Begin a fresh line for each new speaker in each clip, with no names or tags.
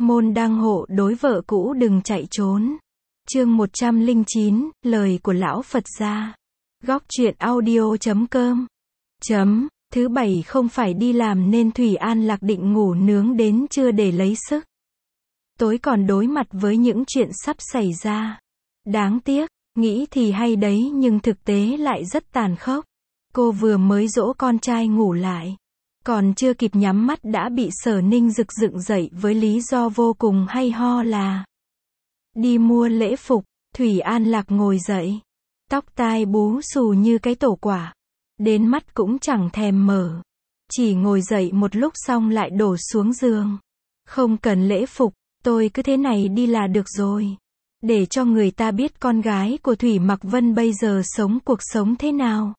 Môn đăng hộ đối vợ cũ đừng chạy trốn. Chương 109, lời của lão Phật gia. Góc truyện audio.com. Thứ bảy không phải đi làm nên Thủy An Lạc định ngủ nướng đến trưa để lấy sức. Tối còn đối mặt với những chuyện sắp xảy ra. Đáng tiếc, nghĩ thì hay đấy nhưng thực tế lại rất tàn khốc. Cô vừa mới dỗ con trai ngủ lại. Còn chưa kịp nhắm mắt đã bị Sở Ninh Dực dựng dậy với lý do vô cùng hay ho là đi mua lễ phục. Thủy An Lạc ngồi dậy. Tóc tai bú xù như cái tổ quả. Đến mắt cũng chẳng thèm mở. Chỉ ngồi dậy một lúc xong lại đổ xuống giường. Không cần lễ phục, tôi cứ thế này đi là được rồi. Để cho người ta biết con gái của Thủy Mặc Vân bây giờ sống cuộc sống thế nào.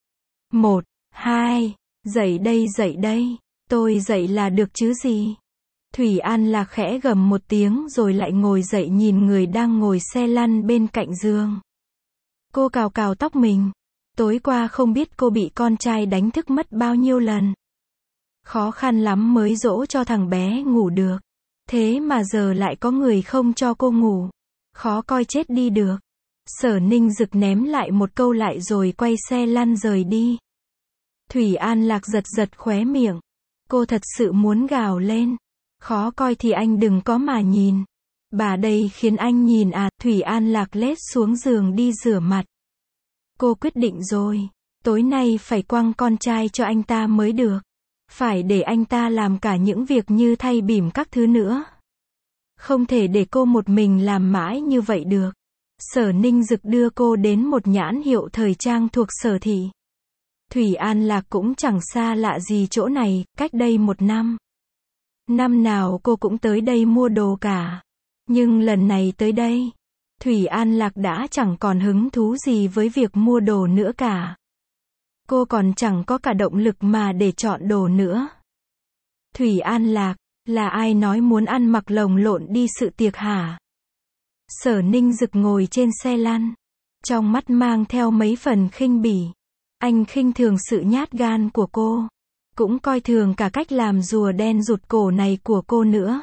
1, 2, dậy đây, tôi dậy là được chứ gì. Thủy An Lạc khẽ gầm một tiếng rồi lại ngồi dậy nhìn người đang ngồi xe lăn bên cạnh giường. Cô cào cào tóc mình. Tối qua không biết cô bị con trai đánh thức mất bao nhiêu lần. Khó khăn lắm mới dỗ cho thằng bé ngủ được. Thế mà giờ lại có người không cho cô ngủ. Khó coi chết đi được. Sở Ninh Dực ném lại một câu lại rồi quay xe lăn rời đi. Thủy An Lạc giật giật khóe miệng. Cô thật sự muốn gào lên. Khó coi thì anh đừng có mà nhìn. Bà đây khiến anh nhìn à. Thủy An Lạc lết xuống giường đi rửa mặt. Cô quyết định rồi. Tối nay phải quăng con trai cho anh ta mới được. Phải để anh ta làm cả những việc như thay bỉm các thứ nữa. Không thể để cô một mình làm mãi như vậy được. Sở Ninh Dực đưa cô đến một nhãn hiệu thời trang thuộc Sở Thị. Thủy An Lạc cũng chẳng xa lạ gì chỗ này, cách đây 1 năm. Năm nào cô cũng tới đây mua đồ cả. Nhưng lần này tới đây, Thủy An Lạc đã chẳng còn hứng thú gì với việc mua đồ nữa cả. Cô còn chẳng có cả động lực mà để chọn đồ nữa. Thủy An Lạc, là ai nói muốn ăn mặc lồng lộn đi sự tiệc hả? Sở Ninh Dực ngồi trên xe lăn. Trong mắt mang theo mấy phần khinh bỉ. Anh khinh thường sự nhát gan của cô. Cũng coi thường cả cách làm rùa đen rụt cổ này của cô nữa.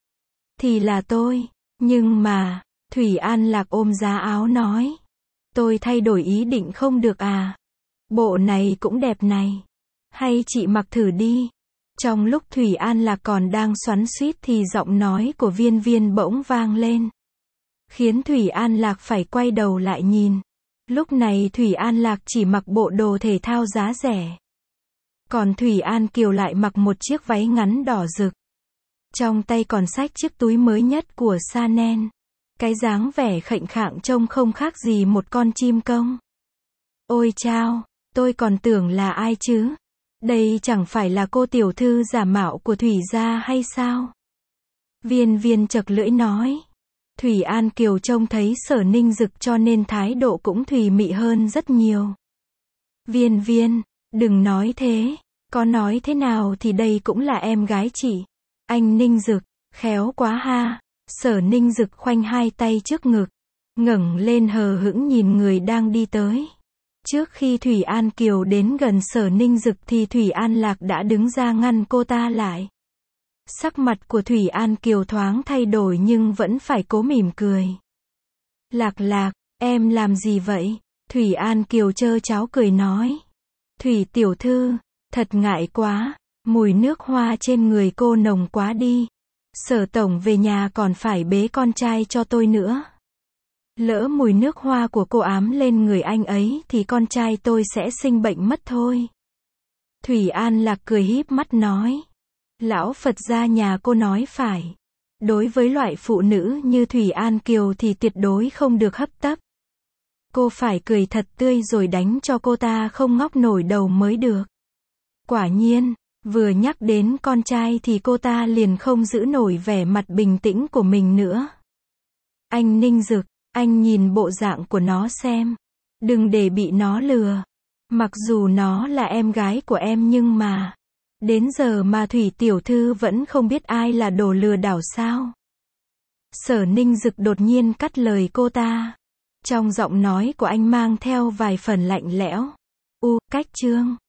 Thì là tôi. Nhưng mà, Thủy An Lạc ôm giá áo nói. Tôi thay đổi ý định không được à? Bộ này cũng đẹp này. Hay chị mặc thử đi. Trong lúc Thủy An Lạc còn đang xoắn xuýt thì giọng nói của Viên Viên bỗng vang lên. Khiến Thủy An Lạc phải quay đầu lại nhìn. Lúc này Thủy An Lạc chỉ mặc bộ đồ thể thao giá rẻ. Còn Thủy An Kiều lại mặc một chiếc váy ngắn đỏ rực. Trong tay còn xách chiếc túi mới nhất của Chanel. Cái dáng vẻ khệnh khạng trông không khác gì một con chim công. Ôi chao, tôi còn tưởng là ai chứ? Đây chẳng phải là cô tiểu thư giả mạo của Thủy gia hay sao? Viên Viên chật lưỡi nói. Thủy An Kiều trông thấy Sở Ninh Dực cho nên thái độ cũng thùy mị hơn rất nhiều. Viên Viên, đừng nói thế. Có nói thế nào thì đây cũng là em gái chị. Anh Ninh Dực, khéo quá ha. Sở Ninh Dực khoanh hai tay trước ngực. Ngẩng lên hờ hững nhìn người đang đi tới. Trước khi Thủy An Kiều đến gần Sở Ninh Dực thì Thủy An Lạc đã đứng ra ngăn cô ta lại. Sắc mặt của Thủy An Kiều thoáng thay đổi nhưng vẫn phải cố mỉm cười. Lạc Lạc, em làm gì vậy? Thủy An Kiều trơ tráo cười nói. Thủy tiểu thư, thật ngại quá, mùi nước hoa trên người cô nồng quá đi. Sở tổng về nhà còn phải bế con trai cho tôi nữa. Lỡ mùi nước hoa của cô ám lên người anh ấy thì con trai tôi sẽ sinh bệnh mất thôi. Thủy An Lạc cười híp mắt nói. Lão Phật gia nhà cô nói phải. Đối với loại phụ nữ như Thủy An Kiều thì tuyệt đối không được hấp tấp. Cô phải cười thật tươi rồi đánh cho cô ta không ngóc nổi đầu mới được. Quả nhiên, vừa nhắc đến con trai thì cô ta liền không giữ nổi vẻ mặt bình tĩnh của mình nữa. Anh Ninh Dực, anh nhìn bộ dạng của nó xem. Đừng để bị nó lừa. Mặc dù nó là em gái của em nhưng mà đến giờ mà Thủy tiểu thư vẫn không biết ai là đồ lừa đảo sao? Sở Ninh Dực đột nhiên cắt lời cô ta. Trong giọng nói của anh mang theo vài phần lạnh lẽo. Cách chương